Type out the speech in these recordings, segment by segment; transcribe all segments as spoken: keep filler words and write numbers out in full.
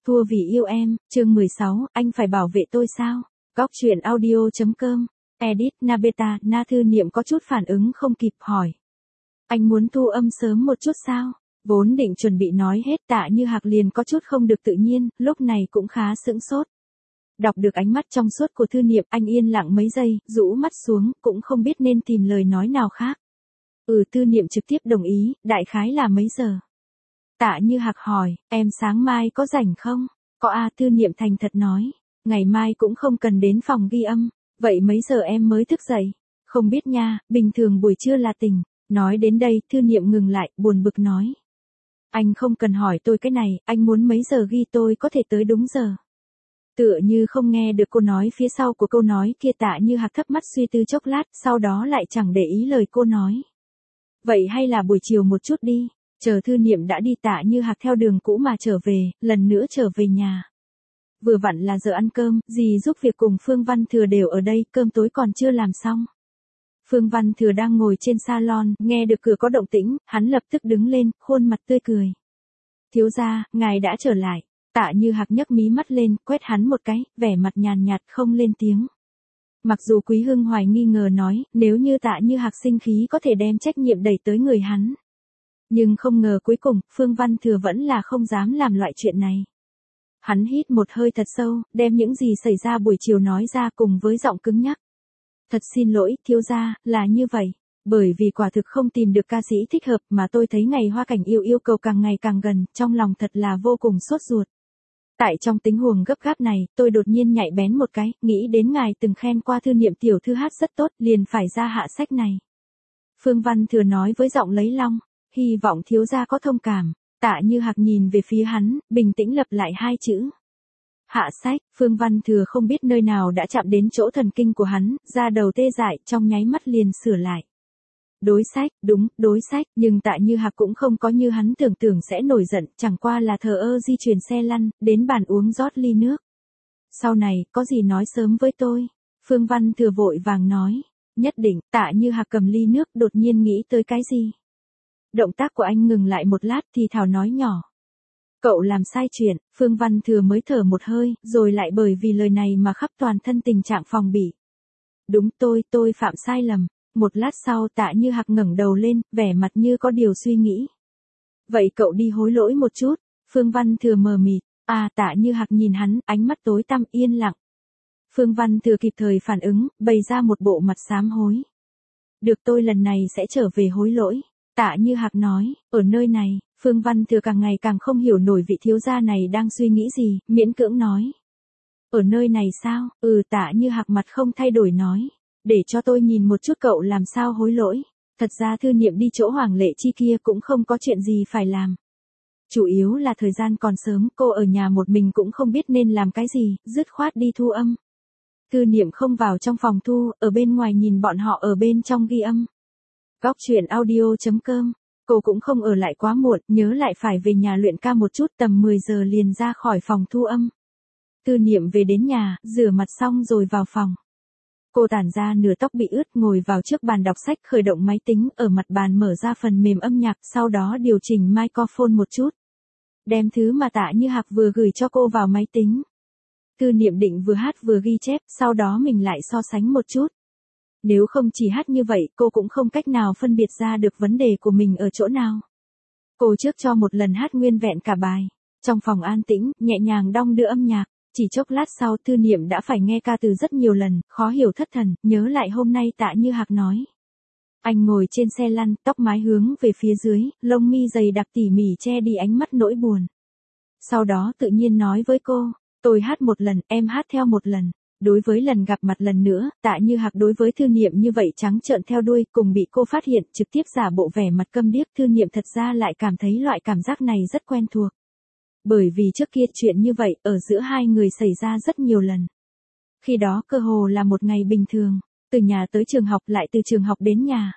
Thua vì yêu em, chương mười sáu, anh phải bảo vệ tôi sao? Góc truyện audio.com. Edit, Nabeta, Na Thư Niệm có chút phản ứng không kịp hỏi. Anh muốn thu âm sớm một chút sao? Vốn định chuẩn bị nói hết Tạ Như Hạc liền có chút không được tự nhiên, lúc này cũng khá sững sốt. Đọc được ánh mắt trong suốt của Thư Niệm, anh yên lặng mấy giây, rũ mắt xuống, cũng không biết nên tìm lời nói nào khác. Ừ, Thư Niệm trực tiếp đồng ý, đại khái là mấy giờ? Tạ Như Hạc hỏi, em sáng mai có rảnh không? Có à, Thư Niệm thành thật nói, ngày mai cũng không cần đến phòng ghi âm, vậy mấy giờ em mới thức dậy? Không biết nha, bình thường buổi trưa là tỉnh. Nói đến đây, Thư Niệm ngừng lại, buồn bực nói. Anh không cần hỏi tôi cái này, anh muốn mấy giờ ghi tôi có thể tới đúng giờ. Tựa như không nghe được cô nói phía sau của câu nói kia, Tạ Như Hạc thấp mắt suy tư chốc lát, sau đó lại chẳng để ý lời cô nói. Vậy hay là buổi chiều một chút đi. Chờ Thư Niệm đã đi, Tạ Như Hạc theo đường cũ mà trở về, lần nữa trở về nhà. Vừa vặn là giờ ăn cơm, dì giúp việc cùng Phương Văn Thừa đều ở đây, cơm tối còn chưa làm xong. Phương Văn Thừa đang ngồi trên salon, nghe được cửa có động tĩnh, hắn lập tức đứng lên, khuôn mặt tươi cười. Thiếu gia, ngài đã trở lại. Tạ Như Hạc nhấc mí mắt lên, quét hắn một cái, vẻ mặt nhàn nhạt không lên tiếng. Mặc dù Quý Hưng Hoài nghi ngờ nói, nếu như Tạ Như Hạc sinh khí có thể đem trách nhiệm đẩy tới người hắn. Nhưng không ngờ cuối cùng, Phương Văn Thừa vẫn là không dám làm loại chuyện này. Hắn hít một hơi thật sâu, đem những gì xảy ra buổi chiều nói ra cùng với giọng cứng nhắc. Thật xin lỗi, thiếu gia, là như vậy. Bởi vì quả thực không tìm được ca sĩ thích hợp mà tôi thấy ngày Hoa Cảnh Yêu yêu cầu càng ngày càng gần, trong lòng thật là vô cùng sốt ruột. Tại trong tình huống gấp gáp này, tôi đột nhiên nhạy bén một cái, nghĩ đến ngài từng khen qua Thư Niệm tiểu thư hát rất tốt, liền phải ra hạ sách này. Phương Văn Thừa nói với giọng lấy long, hy vọng thiếu gia có thông cảm. Tạ Như Hạc nhìn về phía hắn, bình tĩnh lặp lại hai chữ. Hạ sách, Phương Văn Thừa không biết nơi nào đã chạm đến chỗ thần kinh của hắn, da đầu tê dại, trong nháy mắt liền sửa lại. Đối sách, đúng, đối sách, nhưng Tạ Như Hạc cũng không có như hắn tưởng tưởng sẽ nổi giận, chẳng qua là thờ ơ di chuyển xe lăn, đến bàn uống rót ly nước. Sau này, có gì nói sớm với tôi. Phương Văn Thừa vội vàng nói, nhất định. Tạ Như Hạc cầm ly nước, đột nhiên nghĩ tới cái gì. Động tác của anh ngừng lại một lát thì thào nói nhỏ. Cậu làm sai chuyện. Phương Văn Thừa mới thở một hơi, rồi lại bởi vì lời này mà khắp toàn thân tình trạng phòng bị. Đúng, tôi, tôi phạm sai lầm. Một lát sau Tạ Như Hạc ngẩng đầu lên, vẻ mặt như có điều suy nghĩ. Vậy cậu đi hối lỗi một chút. Phương Văn Thừa mờ mịt. À, Tạ Như Hạc nhìn hắn, ánh mắt tối tăm yên lặng. Phương Văn Thừa kịp thời phản ứng, bày ra một bộ mặt sám hối. Được, tôi lần này sẽ trở về hối lỗi. Tạ Như Hạc nói, ở nơi này, Phương Văn Thừa càng ngày càng không hiểu nổi vị thiếu gia này đang suy nghĩ gì, miễn cưỡng nói. Ở nơi này sao? Ừ, Tạ Như Hạc mặt không thay đổi nói. Để cho tôi nhìn một chút cậu làm sao hối lỗi. Thật ra Thư Niệm đi chỗ Hoàng Lệ Chi kia cũng không có chuyện gì phải làm. Chủ yếu là thời gian còn sớm, cô ở nhà một mình cũng không biết nên làm cái gì, dứt khoát đi thu âm. Thư Niệm không vào trong phòng thu, ở bên ngoài nhìn bọn họ ở bên trong ghi âm. Góc truyện audio.com. Cô cũng không ở lại quá muộn, nhớ lại phải về nhà luyện ca một chút, tầm mười giờ liền ra khỏi phòng thu âm. Thư Niệm về đến nhà, rửa mặt xong rồi vào phòng. Cô tản ra nửa tóc bị ướt, ngồi vào trước bàn đọc sách, khởi động máy tính, ở mặt bàn mở ra phần mềm âm nhạc, sau đó điều chỉnh microphone một chút. Đem thứ mà Tạ Như Hạc vừa gửi cho cô vào máy tính. Thư Niệm định vừa hát vừa ghi chép, sau đó mình lại so sánh một chút. Nếu không chỉ hát như vậy, cô cũng không cách nào phân biệt ra được vấn đề của mình ở chỗ nào. Cô trước cho một lần hát nguyên vẹn cả bài. Trong phòng an tĩnh, nhẹ nhàng đong đưa âm nhạc. Chỉ chốc lát sau Thư Niệm đã phải nghe ca từ rất nhiều lần, khó hiểu thất thần, nhớ lại hôm nay Tạ Như Hạc nói. Anh ngồi trên xe lăn, tóc mái hướng về phía dưới, lông mi dày đặc tỉ mỉ che đi ánh mắt nỗi buồn. Sau đó tự nhiên nói với cô, tôi hát một lần, em hát theo một lần. Đối với lần gặp mặt lần nữa, Tạ Như Hạc đối với Thư Niệm như vậy trắng trợn theo đuôi, cùng bị cô phát hiện, trực tiếp giả bộ vẻ mặt câm điếc. Thư Niệm thật ra lại cảm thấy loại cảm giác này rất quen thuộc. Bởi vì trước kia chuyện như vậy, ở giữa hai người xảy ra rất nhiều lần. Khi đó cơ hồ là một ngày bình thường, từ nhà tới trường học lại từ trường học đến nhà.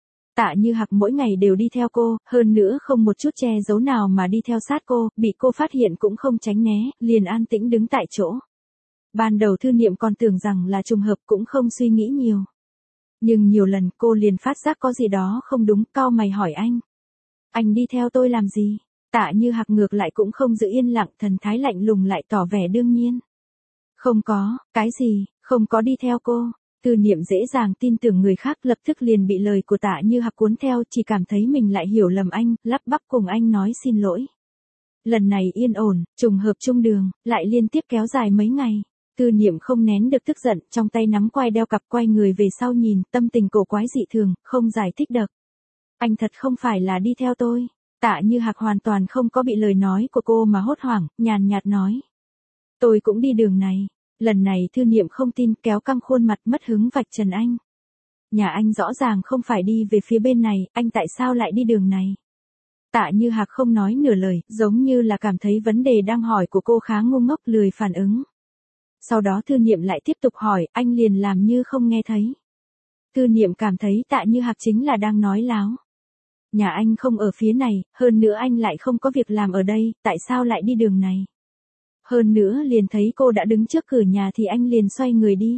Tạ Như Hạc mỗi ngày đều đi theo cô, hơn nữa không một chút che giấu nào mà đi theo sát cô, bị cô phát hiện cũng không tránh né, liền an tĩnh đứng tại chỗ. Ban đầu Thư Niệm còn tưởng rằng là trùng hợp, cũng không suy nghĩ nhiều. Nhưng nhiều lần cô liền phát giác có gì đó không đúng, cau mày hỏi anh. Anh đi theo tôi làm gì? Tạ Như Hạc ngược lại cũng không giữ yên lặng, thần thái lạnh lùng lại tỏ vẻ đương nhiên. Không có, cái gì, không có đi theo cô. Tư Niệm dễ dàng tin tưởng người khác, lập tức liền bị lời của Tạ Như Hạc cuốn theo, chỉ cảm thấy mình lại hiểu lầm anh, lắp bắp cùng anh nói xin lỗi. Lần này yên ổn, trùng hợp chung đường, lại liên tiếp kéo dài mấy ngày. Tư Niệm không nén được tức giận, trong tay nắm quai đeo cặp quay người về sau nhìn, tâm tình cổ quái dị thường, không giải thích được. Anh thật không phải là đi theo tôi. Tạ Như Hạc hoàn toàn không có bị lời nói của cô mà hốt hoảng, nhàn nhạt nói. Tôi cũng đi đường này. Lần này Thư Niệm không tin, kéo căng khuôn mặt mất hứng vạch trần anh. Nhà anh rõ ràng không phải đi về phía bên này, anh tại sao lại đi đường này? Tạ Như Hạc không nói nửa lời, giống như là cảm thấy vấn đề đang hỏi của cô khá ngu ngốc, lười phản ứng. Sau đó Thư Niệm lại tiếp tục hỏi, anh liền làm như không nghe thấy. Thư Niệm cảm thấy Tạ Như Hạc chính là đang nói láo. Nhà anh không ở phía này, hơn nữa anh lại không có việc làm ở đây, tại sao lại đi đường này? Hơn nữa liền thấy cô đã đứng trước cửa nhà thì anh liền xoay người đi.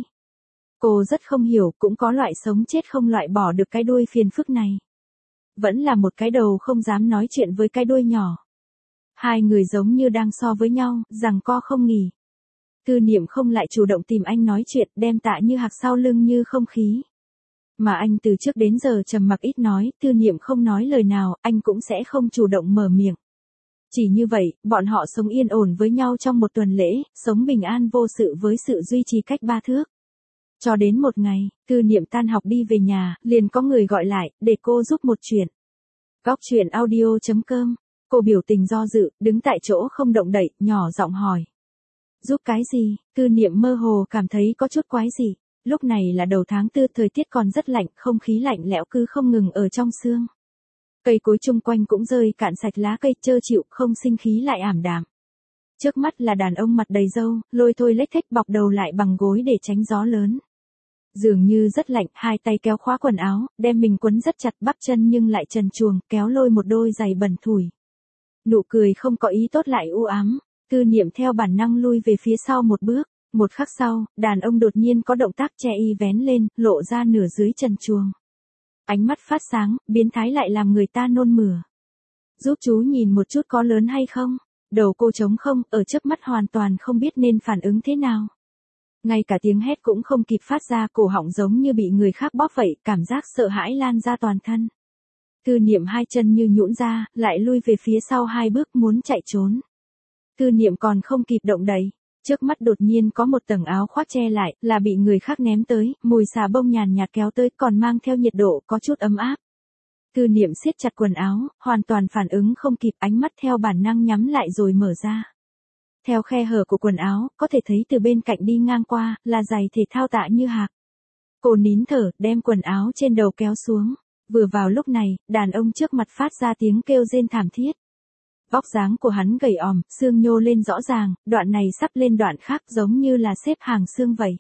Cô rất không hiểu, cũng có loại sống chết không loại bỏ được cái đuôi phiền phức này. Vẫn là một cái đầu không dám nói chuyện với cái đuôi nhỏ. Hai người giống như đang so với nhau, giằng co không nghỉ. Tư Niệm không lại chủ động tìm anh nói chuyện, đem Tạ Như Hạc sau lưng như không khí. Mà anh từ trước đến giờ trầm mặc ít nói, Tư Niệm không nói lời nào, anh cũng sẽ không chủ động mở miệng. Chỉ như vậy, bọn họ sống yên ổn với nhau trong một tuần lễ, sống bình an vô sự với sự duy trì cách ba thước. Cho đến một ngày, Tư Niệm tan học đi về nhà, liền có người gọi lại, để cô giúp một chuyện. Góc truyện audio chấm com. Cô biểu tình do dự, đứng tại chỗ không động đậy, nhỏ giọng hỏi. Giúp cái gì? Tư Niệm mơ hồ cảm thấy có chút quái gì. Lúc này là đầu tháng tư, thời tiết còn rất lạnh, không khí lạnh lẽo cứ không ngừng ở trong sương. Cây cối chung quanh cũng rơi cạn sạch lá cây, trơ trụi, không sinh khí lại ảm đạm. Trước mắt là đàn ông mặt đầy râu, lôi thôi lếch thếch bọc đầu lại bằng gối để tránh gió lớn. Dường như rất lạnh, hai tay kéo khóa quần áo, đem mình quấn rất chặt, bắp chân nhưng lại trần truồng, kéo lôi một đôi giày bẩn thủi. Nụ cười không có ý tốt lại u ám. Tư Niệm theo bản năng lui về phía sau một bước. Một khắc sau, đàn ông đột nhiên có động tác che y vén lên, lộ ra nửa dưới trần truồng. Ánh mắt phát sáng, biến thái lại làm người ta nôn mửa. Giúp chú nhìn một chút có lớn hay không? Đầu cô trống không, ở trước mắt hoàn toàn không biết nên phản ứng thế nào. Ngay cả tiếng hét cũng không kịp phát ra, cổ họng giống như bị người khác bóp vậy, cảm giác sợ hãi lan ra toàn thân. Tư Niệm hai chân như nhũn ra, lại lui về phía sau hai bước muốn chạy trốn. Tư Niệm còn không kịp động đậy. Trước mắt đột nhiên có một tầng áo khoác che lại, là bị người khác ném tới, mùi xà bông nhàn nhạt kéo tới, còn mang theo nhiệt độ có chút ấm áp. Tư Niệm siết chặt quần áo, hoàn toàn phản ứng không kịp, ánh mắt theo bản năng nhắm lại rồi mở ra. Theo khe hở của quần áo, có thể thấy từ bên cạnh đi ngang qua, là giày thể thao Tạ Như Hạc. Cô nín thở, đem quần áo trên đầu kéo xuống. Vừa vào lúc này, đàn ông trước mặt phát ra tiếng kêu rên thảm thiết. Vóc dáng của hắn gầy òm, xương nhô lên rõ ràng, đoạn này sắp lên đoạn khác giống như là xếp hàng xương vậy.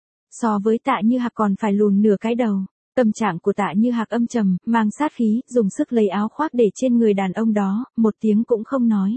So với Tạ Như Hạc còn phải lùn nửa cái đầu. Tâm trạng của Tạ Như Hạc âm trầm, mang sát khí, dùng sức lấy áo khoác để trên người đàn ông đó, một tiếng cũng không nói.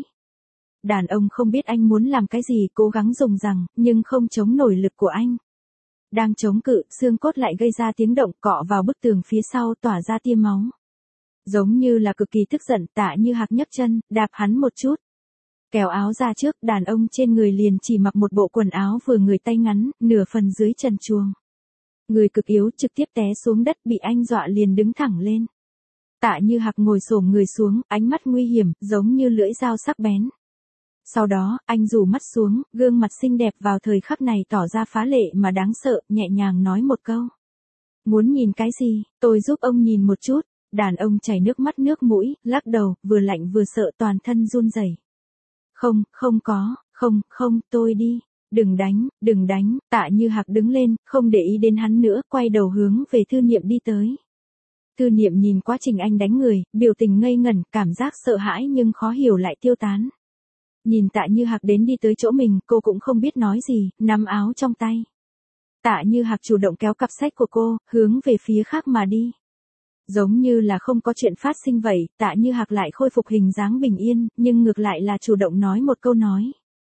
Đàn ông không biết anh muốn làm cái gì, cố gắng dùng rằng, nhưng không chống nổi lực của anh. Đang chống cự, xương cốt lại gây ra tiếng động, cọ vào bức tường phía sau tỏa ra tia máu. Giống như là cực kỳ tức giận, Tạ Như Hạc nhấc chân, đạp hắn một chút. Kéo áo ra trước, đàn ông trên người liền chỉ mặc một bộ quần áo vừa người tay ngắn, nửa phần dưới trần truồng. Người cực yếu trực tiếp té xuống đất, bị anh dọa liền đứng thẳng lên. Tạ Như Hạc ngồi xổm người xuống, ánh mắt nguy hiểm, giống như lưỡi dao sắc bén. Sau đó, anh rủ mắt xuống, gương mặt xinh đẹp vào thời khắc này tỏ ra phá lệ mà đáng sợ, nhẹ nhàng nói một câu. Muốn nhìn cái gì, tôi giúp ông nhìn một chút. Đàn ông chảy nước mắt nước mũi, lắc đầu, vừa lạnh vừa sợ, toàn thân run rẩy. Không, không có, không, không, tôi đi. Đừng đánh, đừng đánh. Tạ Như Hạc đứng lên, không để ý đến hắn nữa, quay đầu hướng về Tư Niệm đi tới. Tư Niệm nhìn quá trình anh đánh người, biểu tình ngây ngẩn, cảm giác sợ hãi nhưng khó hiểu lại tiêu tán. Nhìn Tạ Như Hạc đến đi tới chỗ mình, cô cũng không biết nói gì, nắm áo trong tay. Tạ Như Hạc chủ động kéo cặp sách của cô, hướng về phía khác mà đi. Giống như là không có chuyện phát sinh vậy, Tạ Như Hạc lại khôi phục hình dáng bình yên, nhưng ngược lại là chủ động nói một câu nói.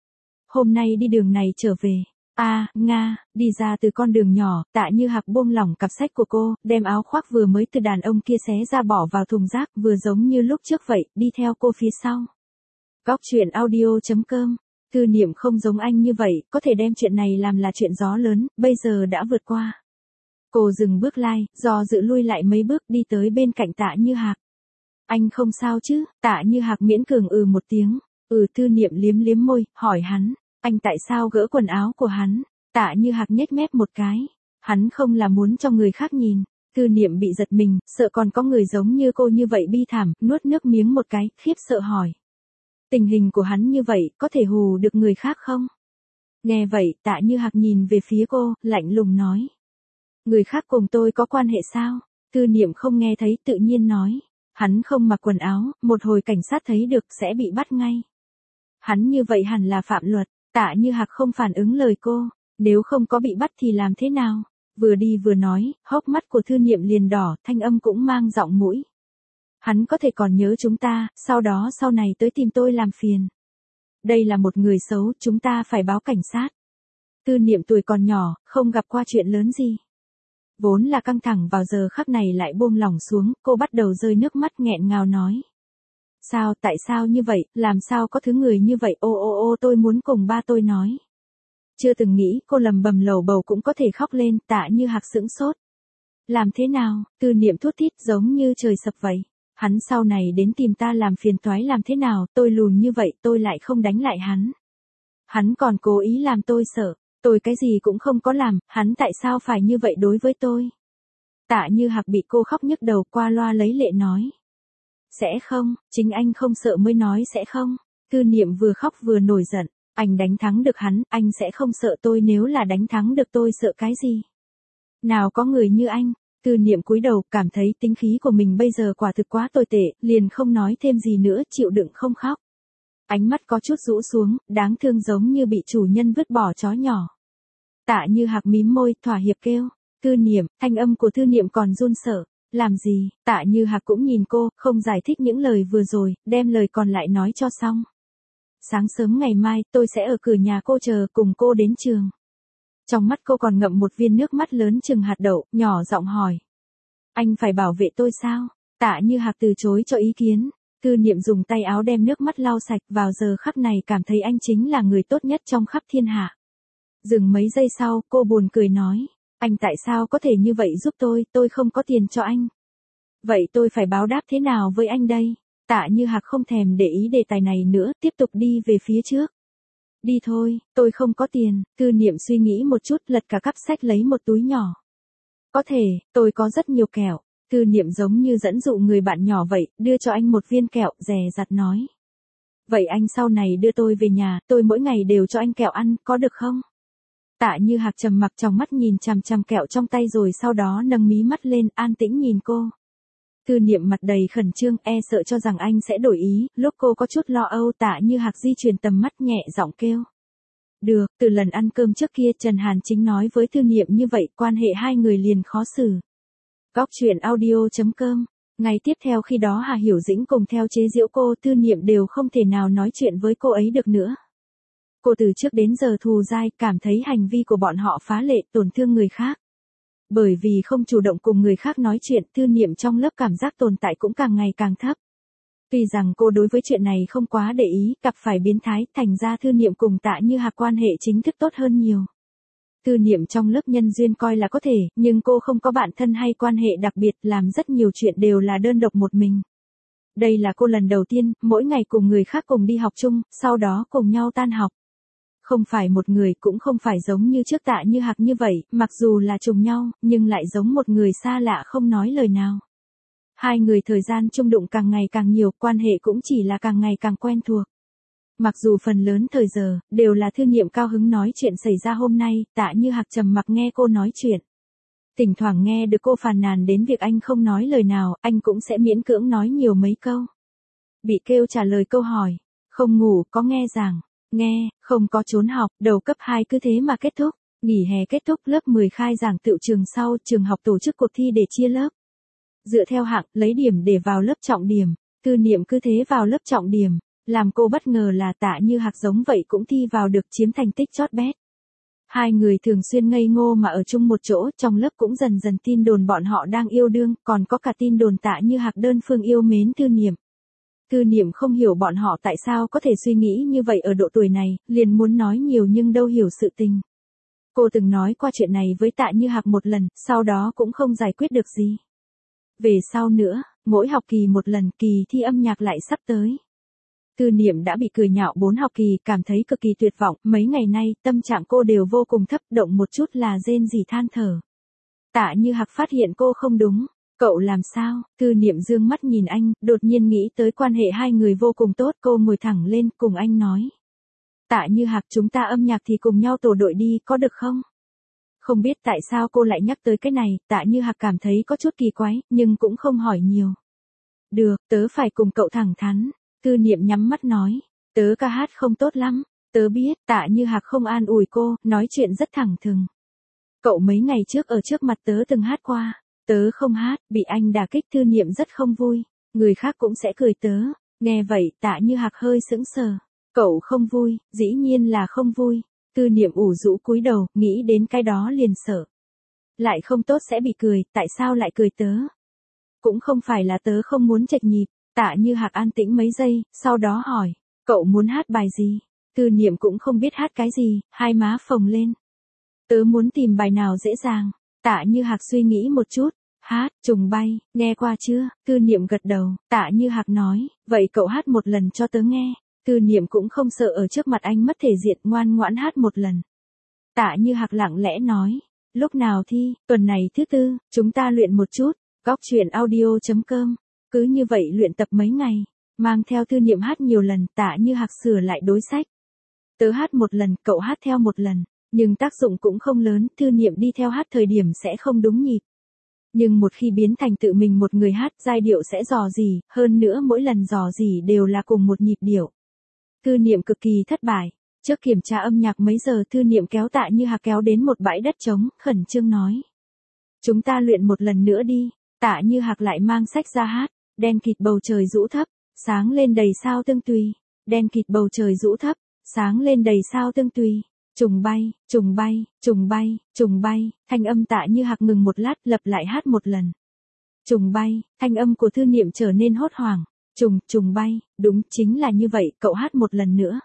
Hôm nay đi đường này trở về. a à, Nga, đi ra từ con đường nhỏ, Tạ Như Hạc buông lỏng cặp sách của cô, đem áo khoác vừa mới từ đàn ông kia xé ra bỏ vào thùng rác, vừa giống như lúc trước vậy, đi theo cô phía sau. Góc truyện audio chấm com. Tư Niệm không giống anh như vậy, có thể đem chuyện này làm là chuyện gió lớn, bây giờ đã vượt qua. Cô dừng bước lai, do dự lui lại mấy bước đi tới bên cạnh Tạ Như Hạc. Anh không sao chứ? Tạ Như Hạc miễn cường ừ một tiếng. Ừ, Tư Niệm liếm liếm môi, hỏi hắn. Anh tại sao gỡ quần áo của hắn? Tạ Như Hạc nhếch mép một cái. Hắn không là muốn cho người khác nhìn. Tư Niệm bị giật mình, sợ còn có người giống như cô như vậy bi thảm, nuốt nước miếng một cái, khiếp sợ hỏi. Tình hình của hắn như vậy, có thể hù được người khác không? Nghe vậy, Tạ Như Hạc nhìn về phía cô, lạnh lùng nói. Người khác cùng tôi có quan hệ sao? Tư Niệm không nghe thấy, tự nhiên nói. Hắn không mặc quần áo, một hồi cảnh sát thấy được sẽ bị bắt ngay. Hắn như vậy hẳn là phạm luật. Tạ Như Hạc không phản ứng lời cô. Nếu không có bị bắt thì làm thế nào? Vừa đi vừa nói, hốc mắt của Tư Niệm liền đỏ, thanh âm cũng mang giọng mũi. Hắn có thể còn nhớ chúng ta, sau đó sau này tới tìm tôi làm phiền. Đây là một người xấu, chúng ta phải báo cảnh sát. Tư Niệm tuổi còn nhỏ, không gặp qua chuyện lớn gì. Vốn là căng thẳng vào giờ khắc này lại buông lỏng xuống, cô bắt đầu rơi nước mắt nghẹn ngào nói. Sao, tại sao như vậy, làm sao có thứ người như vậy, ô ô ô tôi muốn cùng ba tôi nói. Chưa từng nghĩ cô lầm bầm lầu bầu cũng có thể khóc lên, Tạ Như Hạc sững sốt. Làm thế nào? Tư Niệm thút thít giống như trời sập vậy. Hắn sau này đến tìm ta làm phiền toái làm thế nào, tôi lùn như vậy tôi lại không đánh lại hắn. Hắn còn cố ý làm tôi sợ, tôi cái gì cũng không có làm, hắn tại sao phải như vậy đối với tôi? Tạ Như Hạc bị cô khóc nhức đầu, qua loa lấy lệ nói. Sẽ không, chính anh không sợ mới nói sẽ không. Tư Niệm vừa khóc vừa nổi giận, anh đánh thắng được hắn, anh sẽ không sợ tôi, nếu là đánh thắng được tôi sợ cái gì? Nào có người như anh. Tư Niệm cúi đầu, cảm thấy tính khí của mình bây giờ quả thực quá tồi tệ, liền không nói thêm gì nữa, chịu đựng không khóc. Ánh mắt có chút rũ xuống, đáng thương giống như bị chủ nhân vứt bỏ chó nhỏ. Tạ Như Hạc mím môi, thỏa hiệp kêu. Tư Niệm, thanh âm của Tư Niệm còn run sợ. Làm gì? Tạ Như Hạc cũng nhìn cô, không giải thích những lời vừa rồi, đem lời còn lại nói cho xong. Sáng sớm ngày mai, tôi sẽ ở cửa nhà cô chờ, cùng cô đến trường. Trong mắt cô còn ngậm một viên nước mắt lớn chừng hạt đậu, nhỏ giọng hỏi. Anh phải bảo vệ tôi sao? Tạ Như Hạc từ chối cho ý kiến. Tư Niệm dùng tay áo đem nước mắt lau sạch, vào giờ khắc này cảm thấy anh chính là người tốt nhất trong khắp thiên hạ. Dừng mấy giây sau, cô buồn cười nói. Anh tại sao có thể như vậy giúp tôi, tôi không có tiền cho anh. Vậy tôi phải báo đáp thế nào với anh đây? Tạ Như Hạc không thèm để ý đề tài này nữa, tiếp tục đi về phía trước. Đi thôi, tôi không có tiền. Tư Niệm suy nghĩ một chút, lật cả cặp sách lấy một túi nhỏ. Có thể, tôi có rất nhiều kẹo. Tư Niệm giống như dẫn dụ người bạn nhỏ vậy, đưa cho anh một viên kẹo, dè dặt nói. Vậy anh sau này đưa tôi về nhà, tôi mỗi ngày đều cho anh kẹo ăn, có được không? Tạ Như Hạc trầm mặc trong mắt nhìn chằm chằm kẹo trong tay rồi sau đó nâng mí mắt lên, an tĩnh nhìn cô. Tư Niệm mặt đầy khẩn trương, e sợ cho rằng anh sẽ đổi ý, lúc cô có chút lo âu, Tạ Như Hạc di chuyển tầm mắt nhẹ giọng kêu. Được, từ lần ăn cơm trước kia Trần Hàn Chính nói với Tư Niệm như vậy, quan hệ hai người liền khó xử. Góc truyện audio chấm com. Ngày tiếp theo khi đó Hà Hiểu Dĩnh cùng theo chế giễu cô, Tư Niệm đều không thể nào nói chuyện với cô ấy được nữa. Cô từ trước đến giờ thù dai, cảm thấy hành vi của bọn họ phá lệ, tổn thương người khác. Bởi vì không chủ động cùng người khác nói chuyện, Tư Niệm trong lớp cảm giác tồn tại cũng càng ngày càng thấp. Tuy rằng cô đối với chuyện này không quá để ý, gặp phải biến thái, thành ra Tư Niệm cùng Tạ Như Hạc quan hệ chính thức tốt hơn nhiều. Tư Niệm trong lớp nhân duyên coi là có thể, nhưng cô không có bạn thân hay quan hệ đặc biệt, làm rất nhiều chuyện đều là đơn độc một mình. Đây là cô lần đầu tiên, mỗi ngày cùng người khác cùng đi học chung, sau đó cùng nhau tan học. Không phải một người, cũng không phải giống như trước Tạ Như Hạc như vậy, mặc dù là trùng nhau, nhưng lại giống một người xa lạ không nói lời nào. Hai người thời gian chung đụng càng ngày càng nhiều, quan hệ cũng chỉ là càng ngày càng quen thuộc. Mặc dù phần lớn thời giờ, đều là Tư Niệm cao hứng nói chuyện xảy ra hôm nay, Tạ Như Hạc trầm mặc nghe cô nói chuyện. Thỉnh thoảng nghe được cô phàn nàn đến việc anh không nói lời nào, anh cũng sẽ miễn cưỡng nói nhiều mấy câu. Bị kêu trả lời câu hỏi, không ngủ, có nghe giảng, nghe, không có trốn học, đầu cấp hai cứ thế mà kết thúc. Nghỉ hè kết thúc, lớp mười khai giảng tựu trường sau, trường học tổ chức cuộc thi để chia lớp. Dựa theo hạng, lấy điểm để vào lớp trọng điểm. Tư Niệm cứ thế vào lớp trọng điểm. Làm cô bất ngờ là Tạ Như Hạc giống vậy cũng thi vào được, chiếm thành tích chót bét. Hai người thường xuyên ngây ngô mà ở chung một chỗ, trong lớp cũng dần dần tin đồn bọn họ đang yêu đương, còn có cả tin đồn Tạ Như Hạc đơn phương yêu mến Tư Niệm. Tư Niệm không hiểu bọn họ tại sao có thể suy nghĩ như vậy ở độ tuổi này, liền muốn nói nhiều nhưng đâu hiểu sự tình. Cô từng nói qua chuyện này với Tạ Như Hạc một lần, sau đó cũng không giải quyết được gì. Về sau nữa, mỗi học kỳ một lần, kỳ thi âm nhạc lại sắp tới. Tư Niệm đã bị cười nhạo bốn học kỳ, cảm thấy cực kỳ tuyệt vọng, mấy ngày nay, tâm trạng cô đều vô cùng thấp, động một chút là rên rỉ than thở. Tạ Như Hạc phát hiện cô không đúng. Cậu làm sao? Tư Niệm dương mắt nhìn anh, đột nhiên nghĩ tới quan hệ hai người vô cùng tốt, cô ngồi thẳng lên, cùng anh nói. Tạ Như Hạc, chúng ta âm nhạc thì cùng nhau tổ đội đi, có được không? Không biết tại sao cô lại nhắc tới cái này, Tạ Như Hạc cảm thấy có chút kỳ quái, nhưng cũng không hỏi nhiều. Được, tớ phải cùng cậu thẳng thắn. Tư Niệm nhắm mắt nói, tớ ca hát không tốt lắm. Tớ biết. Tạ Như Hạc không an ủi cô, nói chuyện rất thẳng thừng. Cậu mấy ngày trước ở trước mặt tớ từng hát qua. Tớ không hát, bị anh đả kích. Tư Niệm rất không vui. Người khác cũng sẽ cười tớ. Nghe vậy, Tạ Như Hạc hơi sững sờ. Cậu không vui, dĩ nhiên là không vui. Tư Niệm ủ rũ cúi đầu, nghĩ đến cái đó liền sợ. Lại không tốt sẽ bị cười, tại sao lại cười tớ? Cũng không phải là tớ không muốn chệch nhịp. Tạ Như Hạc an tĩnh mấy giây, sau đó hỏi, cậu muốn hát bài gì? Tư Niệm cũng không biết hát cái gì, hai má phồng lên. Tớ muốn tìm bài nào dễ dàng. Tạ Như Hạc suy nghĩ một chút, hát, trùng bay, nghe qua chưa? Tư Niệm gật đầu, Tạ Như Hạc nói, vậy cậu hát một lần cho tớ nghe. Tư Niệm cũng không sợ ở trước mặt anh mất thể diện, ngoan ngoãn hát một lần. Tạ Như Hạc lặng lẽ nói, lúc nào thi? Tuần này thứ tư, chúng ta luyện một chút. Góc truyện audio chấm com. Cứ như vậy luyện tập mấy ngày, mang theo Tư Niệm hát nhiều lần. Tạ Như Hạc sửa lại đối sách. Tớ hát một lần, cậu hát theo một lần, nhưng tác dụng cũng không lớn. Tư Niệm đi theo hát thời điểm sẽ không đúng nhịp. Nhưng một khi biến thành tự mình một người hát, giai điệu sẽ dò dỉ, hơn nữa mỗi lần dò dỉ đều là cùng một nhịp điệu. Tư Niệm cực kỳ thất bại. Trước kiểm tra âm nhạc mấy giờ, Tư Niệm kéo Tạ Như Hạc kéo đến một bãi đất trống, khẩn trương nói. Chúng ta luyện một lần nữa đi. Tạ Như Hạc lại mang sách ra hát. Đen kịt bầu trời rũ thấp, sáng lên đầy sao tương tùy. Đen kịt bầu trời rũ thấp, sáng lên đầy sao tương tùy. Trùng bay, trùng bay, trùng bay, trùng bay. Thanh âm Tạ Như Hạc ngừng một lát, lặp lại hát một lần. Trùng bay, thanh âm của Tư Niệm trở nên hốt hoảng. Trùng, trùng bay, đúng, chính là như vậy, cậu hát một lần nữa.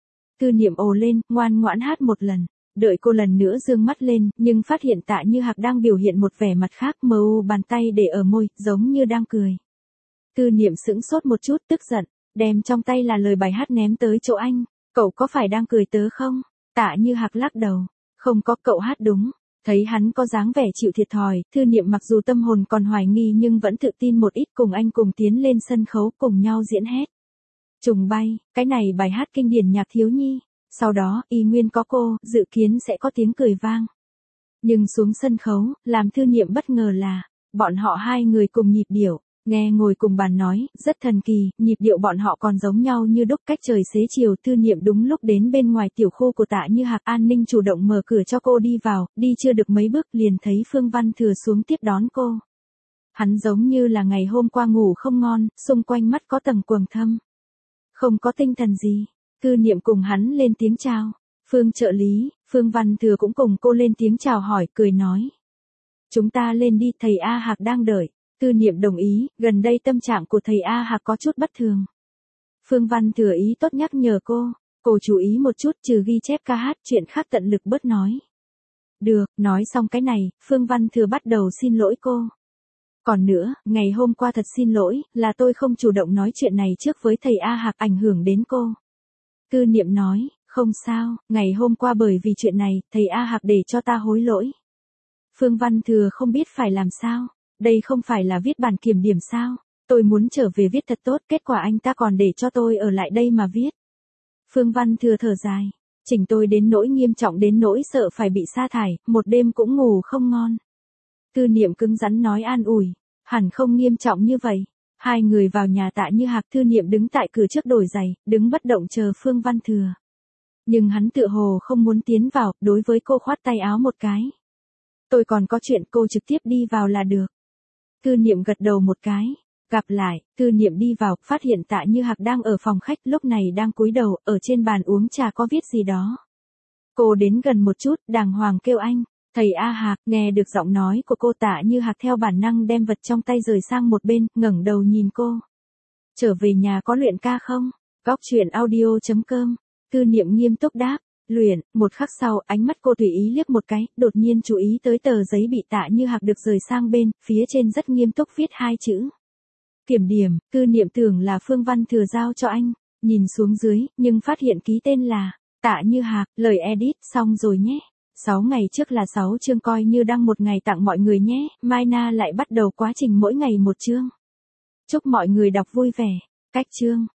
Tư Niệm ồ lên, ngoan ngoãn hát một lần. Đợi cô lần nữa dương mắt lên, nhưng phát hiện Tạ Như Hạc đang biểu hiện một vẻ mặt khác, mờ u bàn tay để ở môi, giống như đang cười. Tư Niệm sững sốt một chút, tức giận, đem trong tay là lời bài hát ném tới chỗ anh. Cậu có phải đang cười tớ không? Tạ Như Hạc lắc đầu. Không có, cậu hát đúng. Thấy hắn có dáng vẻ chịu thiệt thòi, Tư Niệm mặc dù tâm hồn còn hoài nghi nhưng vẫn tự tin một ít, cùng anh cùng tiến lên sân khấu cùng nhau diễn hết. Trùng bay, cái này bài hát kinh điển nhạc thiếu nhi. Sau đó, y nguyên có cô, dự kiến sẽ có tiếng cười vang. Nhưng xuống sân khấu, làm Tư Niệm bất ngờ là, bọn họ hai người cùng nhịp điệu, nghe ngồi cùng bàn nói, rất thần kỳ, nhịp điệu bọn họ còn giống nhau như đúc, cách trời xế chiều. Tư Niệm đúng lúc đến bên ngoài tiểu khu của Tạ Như Hạc, an ninh chủ động mở cửa cho cô đi vào, đi chưa được mấy bước liền thấy Phương Văn Thừa xuống tiếp đón cô. Hắn giống như là ngày hôm qua ngủ không ngon, xung quanh mắt có tầng quầng thâm. Không có tinh thần gì. Tư Niệm cùng hắn lên tiếng chào. Phương trợ lý, Phương Văn Thừa cũng cùng cô lên tiếng chào hỏi, cười nói. Chúng ta lên đi, thầy A Hạc đang đợi. Tư Niệm đồng ý, gần đây tâm trạng của thầy A Hạc có chút bất thường. Phương Văn Thừa ý tốt nhắc nhở cô. Cô chú ý một chút, trừ ghi chép ca hát, chuyện khác tận lực bớt nói. Được, nói xong cái này, Phương Văn Thừa bắt đầu xin lỗi cô. Còn nữa, ngày hôm qua thật xin lỗi, là tôi không chủ động nói chuyện này trước với thầy A Hạc, ảnh hưởng đến cô. Tư Niệm nói, không sao, ngày hôm qua bởi vì chuyện này, thầy A Hạc để cho ta hối lỗi. Phương Văn Thừa không biết phải làm sao, đây không phải là viết bản kiểm điểm sao, tôi muốn trở về viết thật tốt, kết quả anh ta còn để cho tôi ở lại đây mà viết. Phương Văn Thừa thở dài, chỉnh tôi đến nỗi nghiêm trọng đến nỗi sợ phải bị sa thải, một đêm cũng ngủ không ngon. Tư Niệm cứng rắn nói an ủi, hẳn không nghiêm trọng như vậy. Hai người vào nhà Tạ Như Hạc, Tư Niệm đứng tại cửa trước đổi giày, đứng bất động chờ Phương Văn Thừa. Nhưng hắn tựa hồ không muốn tiến vào, đối với cô khoát tay áo một cái. Tôi còn có chuyện, cô trực tiếp đi vào là được. Tư Niệm gật đầu một cái. Gặp lại, Tư Niệm đi vào, phát hiện Tạ Như Hạc đang ở phòng khách, lúc này đang cúi đầu, ở trên bàn uống trà có viết gì đó. Cô đến gần một chút, đàng hoàng kêu anh. Thầy A Hạc, nghe được giọng nói của cô, Tạ Như Hạc theo bản năng đem vật trong tay rời sang một bên, ngẩng đầu nhìn cô. Trở về nhà có luyện ca không? Góc chuyện audio chấm com. Tư Niệm nghiêm túc đáp. Luyện. Một khắc sau, ánh mắt cô tùy ý liếc một cái, đột nhiên chú ý tới tờ giấy bị Tạ Như Hạc được rời sang bên, phía trên rất nghiêm túc viết hai chữ. Kiểm điểm. Tư Niệm tưởng là Phương Văn Thừa giao cho anh. Nhìn xuống dưới, nhưng phát hiện ký tên là Tạ Như Hạc. Lời edit xong rồi nhé. sáu ngày trước là sáu chương, coi như đăng một ngày tặng mọi người nhé. Mai Na lại bắt đầu quá trình mỗi ngày một chương. Chúc mọi người đọc vui vẻ. Cách chương.